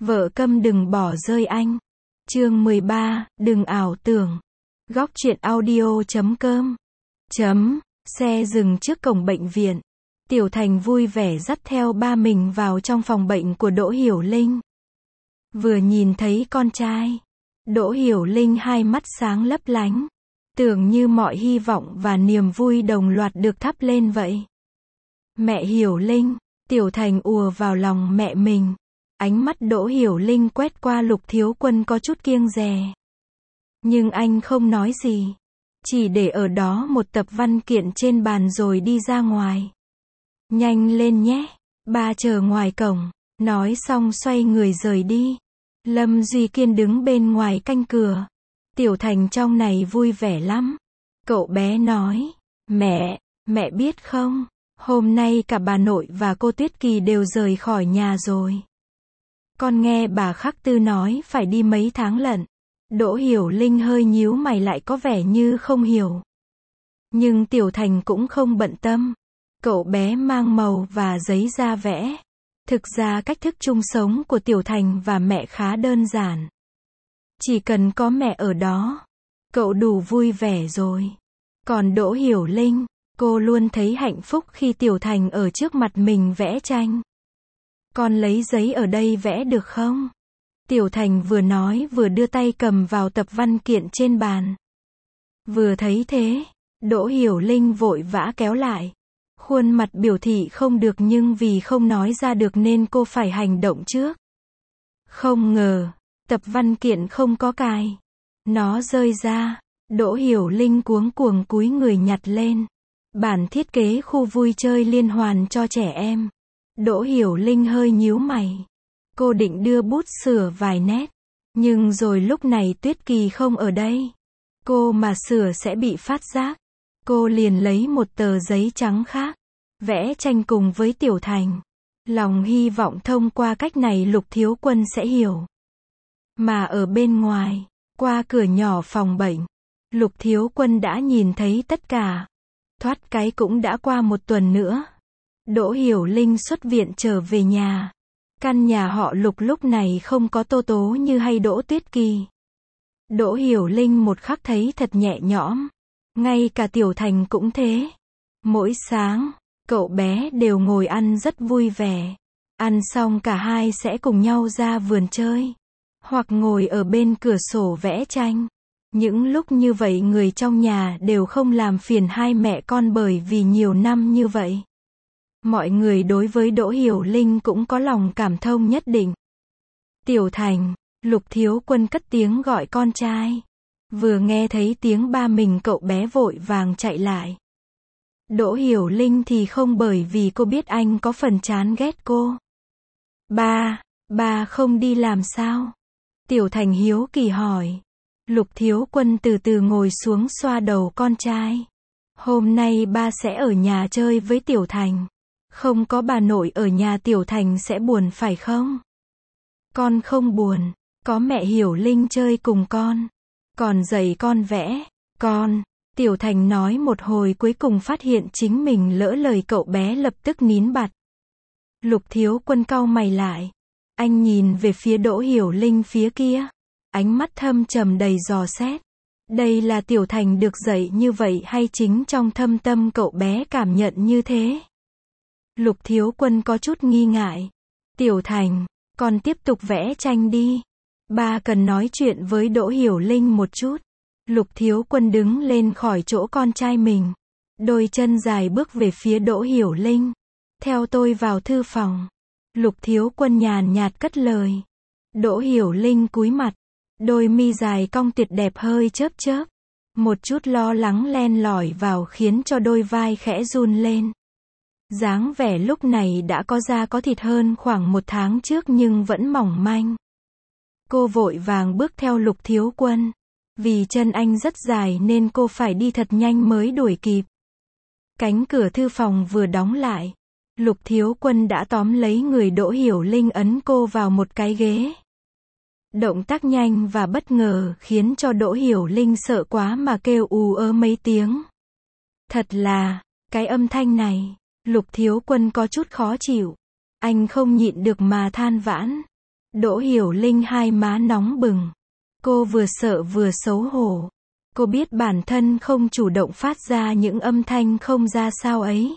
Vợ câm đừng bỏ rơi anh. Chương 13, đừng ảo tưởng. Góc truyện audio.com. Xe dừng trước cổng bệnh viện. Tiểu Thành vui vẻ dắt theo ba mình vào trong phòng bệnh của Đỗ Hiểu Linh. Vừa nhìn thấy con trai, Đỗ Hiểu Linh hai mắt sáng lấp lánh, tưởng như mọi hy vọng và niềm vui đồng loạt được thắp lên vậy. Mẹ Hiểu Linh, Tiểu Thành ùa vào lòng mẹ mình. Ánh mắt Đỗ Hiểu Linh quét qua Lục Thiếu Quân có chút kiêng dè. Nhưng anh không nói gì, chỉ để ở đó một tập văn kiện trên bàn rồi đi ra ngoài. Nhanh lên nhé, ba chờ ngoài cổng. Nói xong xoay người rời đi. Lâm Duy Kiên đứng bên ngoài canh cửa. Tiểu Thành trong này vui vẻ lắm. Cậu bé nói, mẹ biết không, hôm nay cả bà nội và cô Tuyết Kỳ đều rời khỏi nhà rồi. Con nghe bà Khắc Tư nói phải đi mấy tháng lận. Đỗ Hiểu Linh hơi nhíu mày lại có vẻ như không hiểu. Nhưng Tiểu Thành cũng không bận tâm. Cậu bé mang màu và giấy ra vẽ. Thực ra cách thức chung sống của Tiểu Thành và mẹ khá đơn giản. Chỉ cần có mẹ ở đó, cậu đủ vui vẻ rồi. Còn Đỗ Hiểu Linh, cô luôn thấy hạnh phúc khi Tiểu Thành ở trước mặt mình vẽ tranh. Con lấy giấy ở đây vẽ được không? Tiểu Thành vừa nói vừa đưa tay cầm vào tập văn kiện trên bàn. Vừa thấy thế, Đỗ Hiểu Linh vội vã kéo lại. Khuôn mặt biểu thị không được nhưng vì không nói ra được nên cô phải hành động trước. Không ngờ, tập văn kiện không có cài. Nó rơi ra, Đỗ Hiểu Linh cuống cuồng cúi người nhặt lên. Bản thiết kế khu vui chơi liên hoàn cho trẻ em. Đỗ Hiểu Linh hơi nhíu mày. Cô định đưa bút sửa vài nét. Nhưng rồi lúc này Tuyết Kỳ không ở đây. Cô mà sửa sẽ bị phát giác. Cô liền lấy một tờ giấy trắng khác. Vẽ tranh cùng với Tiểu Thành. Lòng hy vọng thông qua cách này Lục Thiếu Quân sẽ hiểu. Mà ở bên ngoài, qua cửa nhỏ phòng bệnh, Lục Thiếu Quân đã nhìn thấy tất cả. Thoát cái cũng đã qua một tuần nữa. Đỗ Hiểu Linh xuất viện trở về nhà. Căn nhà họ Lục lúc này không có Tố Tố như hay Đỗ Tuyết Kỳ. Đỗ Hiểu Linh một khắc thấy thật nhẹ nhõm. Ngay cả Tiểu Thành cũng thế. Mỗi sáng, cậu bé đều ngồi ăn rất vui vẻ. Ăn xong cả hai sẽ cùng nhau ra vườn chơi. Hoặc ngồi ở bên cửa sổ vẽ tranh. Những lúc như vậy người trong nhà đều không làm phiền hai mẹ con bởi vì nhiều năm như vậy. Mọi người đối với Đỗ Hiểu Linh cũng có lòng cảm thông nhất định. Tiểu Thành, Lục Thiếu Quân cất tiếng gọi con trai. Vừa nghe thấy tiếng ba mình cậu bé vội vàng chạy lại. Đỗ Hiểu Linh thì không bởi vì cô biết anh có phần chán ghét cô. Ba không đi làm sao? Tiểu Thành hiếu kỳ hỏi. Lục Thiếu Quân từ từ ngồi xuống xoa đầu con trai. Hôm nay ba sẽ ở nhà chơi với Tiểu Thành. Không có bà nội ở nhà Tiểu Thành sẽ buồn phải không? Con không buồn, có mẹ Hiểu Linh chơi cùng con. Còn dạy con vẽ, con. Tiểu Thành nói một hồi cuối cùng phát hiện chính mình lỡ lời cậu bé lập tức nín bặt. Lục Thiếu Quân cau mày lại. Anh nhìn về phía Đỗ Hiểu Linh phía kia. Ánh mắt thâm trầm đầy dò xét. Đây là Tiểu Thành được dạy như vậy hay chính trong thâm tâm cậu bé cảm nhận như thế? Lục Thiếu Quân có chút nghi ngại. Tiểu Thành, con tiếp tục vẽ tranh đi. Ba cần nói chuyện với Đỗ Hiểu Linh một chút. Lục Thiếu Quân đứng lên khỏi chỗ con trai mình. Đôi chân dài bước về phía Đỗ Hiểu Linh. Theo tôi vào thư phòng. Lục Thiếu Quân nhàn nhạt cất lời. Đỗ Hiểu Linh cúi mặt. Đôi mi dài cong tuyệt đẹp hơi chớp chớp. Một chút lo lắng len lỏi vào khiến cho đôi vai khẽ run lên. Dáng vẻ lúc này đã có da có thịt hơn khoảng một tháng trước nhưng vẫn mỏng manh. Cô vội vàng bước theo Lục Thiếu Quân. Vì chân anh rất dài nên cô phải đi thật nhanh mới đuổi kịp. Cánh cửa thư phòng vừa đóng lại. Lục Thiếu Quân đã tóm lấy người Đỗ Hiểu Linh ấn cô vào một cái ghế. Động tác nhanh và bất ngờ khiến cho Đỗ Hiểu Linh sợ quá mà kêu ù ớ mấy tiếng. Thật là, cái âm thanh này, Lục Thiếu Quân có chút khó chịu. Anh không nhịn được mà than vãn. Đỗ Hiểu Linh hai má nóng bừng. Cô vừa sợ vừa xấu hổ. Cô biết bản thân không chủ động phát ra những âm thanh không ra sao ấy.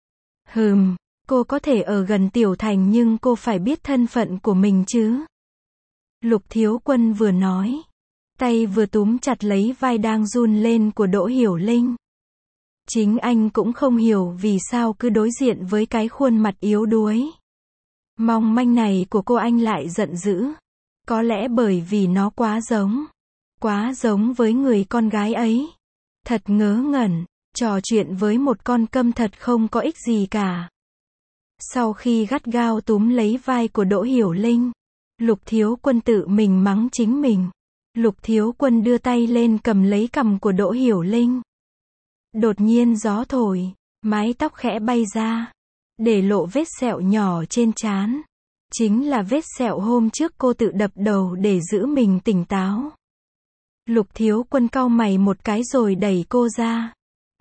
Cô có thể ở gần Tiểu Thành nhưng cô phải biết thân phận của mình chứ. Lục Thiếu Quân vừa nói, tay vừa túm chặt lấy vai đang run lên của Đỗ Hiểu Linh. Chính anh cũng không hiểu vì sao cứ đối diện với cái khuôn mặt yếu đuối, mong manh này của cô anh lại giận dữ. Có lẽ bởi vì nó quá giống với người con gái ấy. Thật ngớ ngẩn, trò chuyện với một con câm thật không có ích gì cả. Sau khi gắt gao túm lấy vai của Đỗ Hiểu Linh, Lục Thiếu Quân tự mình mắng chính mình. Lục Thiếu Quân đưa tay lên cầm lấy cằm của Đỗ Hiểu Linh. Đột nhiên gió thổi, mái tóc khẽ bay ra, để lộ vết sẹo nhỏ trên trán. Chính là vết sẹo hôm trước cô tự đập đầu để giữ mình tỉnh táo. Lục Thiếu Quân cau mày một cái rồi đẩy cô ra.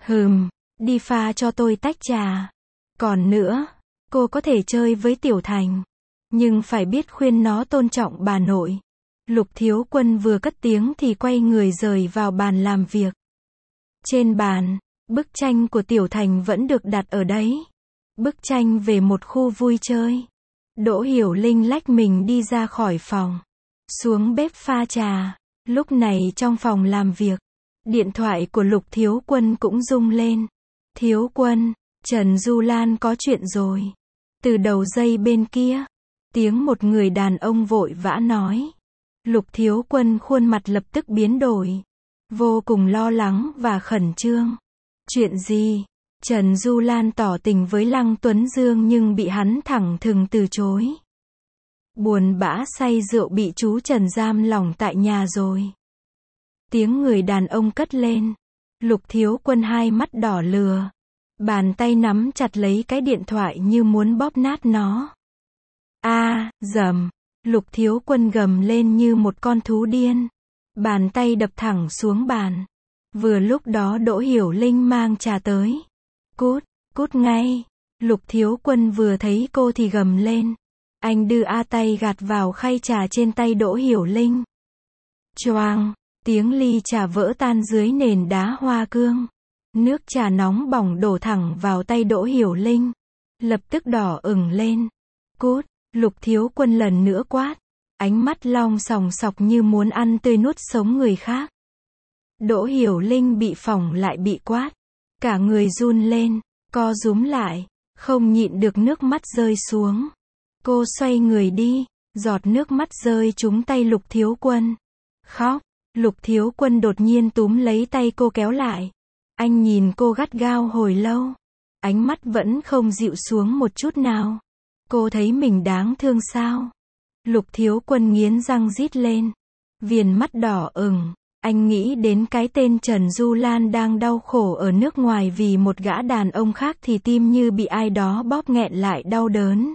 Đi pha cho tôi tách trà. Còn nữa, cô có thể chơi với Tiểu Thành, nhưng phải biết khuyên nó tôn trọng bà nội. Lục Thiếu Quân vừa cất tiếng thì quay người rời vào bàn làm việc. Trên bàn, bức tranh của Tiểu Thành vẫn được đặt ở đấy. Bức tranh về một khu vui chơi. Đỗ Hiểu Linh lách mình đi ra khỏi phòng, xuống bếp pha trà. Lúc này trong phòng làm việc, điện thoại của Lục Thiếu Quân cũng rung lên. Thiếu Quân, Trần Du Lan có chuyện rồi. Từ đầu dây bên kia, tiếng một người đàn ông vội vã nói. Lục Thiếu Quân khuôn mặt lập tức biến đổi, vô cùng lo lắng và khẩn trương. Chuyện gì? Trần Du Lan tỏ tình với Lăng Tuấn Dương nhưng bị hắn thẳng thừng từ chối. Buồn bã say rượu bị chú Trần giam lỏng tại nhà rồi. Tiếng người đàn ông cất lên. Lục Thiếu Quân hai mắt đỏ lừa. Bàn tay nắm chặt lấy cái điện thoại như muốn bóp nát nó. Dầm. Lục Thiếu Quân gầm lên như một con thú điên. Bàn tay đập thẳng xuống bàn. Vừa lúc đó Đỗ Hiểu Linh mang trà tới. Cút ngay. Lục Thiếu Quân vừa thấy cô thì gầm lên. Anh đưa tay gạt vào khay trà trên tay Đỗ Hiểu Linh. Choang, tiếng ly trà vỡ tan dưới nền đá hoa cương. Nước trà nóng bỏng đổ thẳng vào tay Đỗ Hiểu Linh. Lập tức đỏ ửng lên. Cút, Lục Thiếu Quân lần nữa quát. Ánh mắt long sòng sọc như muốn ăn tươi nuốt sống người khác. Đỗ Hiểu Linh bị phỏng lại bị quát. Cả người run lên, co rúm lại, không nhịn được nước mắt rơi xuống. Cô xoay người đi, giọt nước mắt rơi trúng tay Lục Thiếu Quân. Khóc, Lục Thiếu Quân đột nhiên túm lấy tay cô kéo lại. Anh nhìn cô gắt gao hồi lâu. Ánh mắt vẫn không dịu xuống một chút nào. Cô thấy mình đáng thương sao? Lục Thiếu Quân nghiến răng rít lên. Viền mắt đỏ ửng. Anh nghĩ đến cái tên Trần Du Lan đang đau khổ ở nước ngoài vì một gã đàn ông khác thì tim như bị ai đó bóp nghẹn lại đau đớn.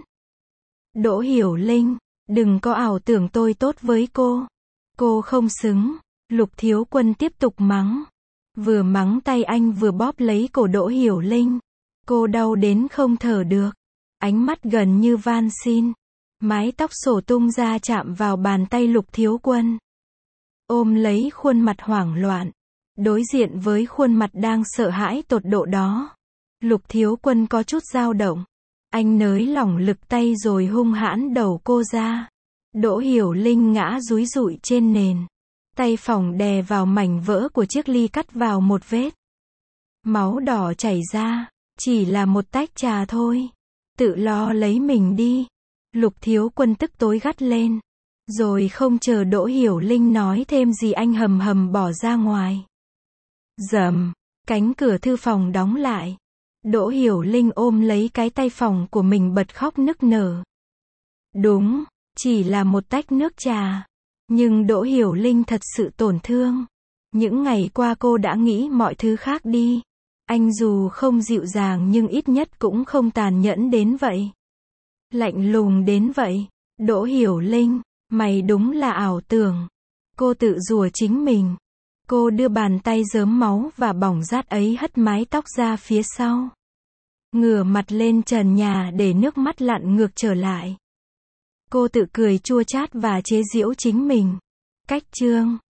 Đỗ Hiểu Linh, đừng có ảo tưởng tôi tốt với cô. Cô không xứng. Lục Thiếu Quân tiếp tục mắng. Vừa mắng tay anh vừa bóp lấy cổ Đỗ Hiểu Linh. Cô đau đến không thở được. Ánh mắt gần như van xin. Mái tóc xổ tung ra chạm vào bàn tay Lục Thiếu Quân. Ôm lấy khuôn mặt hoảng loạn. Đối diện với khuôn mặt đang sợ hãi tột độ đó. Lục Thiếu Quân có chút dao động. Anh nới lỏng lực tay rồi hung hãn đầu cô ra. Đỗ Hiểu Linh ngã dúi dụi trên nền. Tay phỏng đè vào mảnh vỡ của chiếc ly cắt vào một vết. Máu đỏ chảy ra. Chỉ là một tách trà thôi. Tự lo lấy mình đi. Lục Thiếu Quân tức tối gắt lên. Rồi không chờ Đỗ Hiểu Linh nói thêm gì anh hầm hầm bỏ ra ngoài. Dầm. Cánh cửa thư phòng đóng lại. Đỗ Hiểu Linh ôm lấy cái tay phòng của mình bật khóc nức nở. Đúng, chỉ là một tách nước trà. Nhưng Đỗ Hiểu Linh thật sự tổn thương. Những ngày qua cô đã nghĩ mọi thứ khác đi. Anh dù không dịu dàng nhưng ít nhất cũng không tàn nhẫn đến vậy. Lạnh lùng đến vậy. Đỗ Hiểu Linh, mày đúng là ảo tưởng. Cô tự rủa chính mình. Cô đưa bàn tay rớm máu và bỏng rát ấy hất mái tóc ra phía sau. Ngửa mặt lên trần nhà để nước mắt lặn ngược trở lại. Cô tự cười chua chát và chế giễu chính mình. Cách chương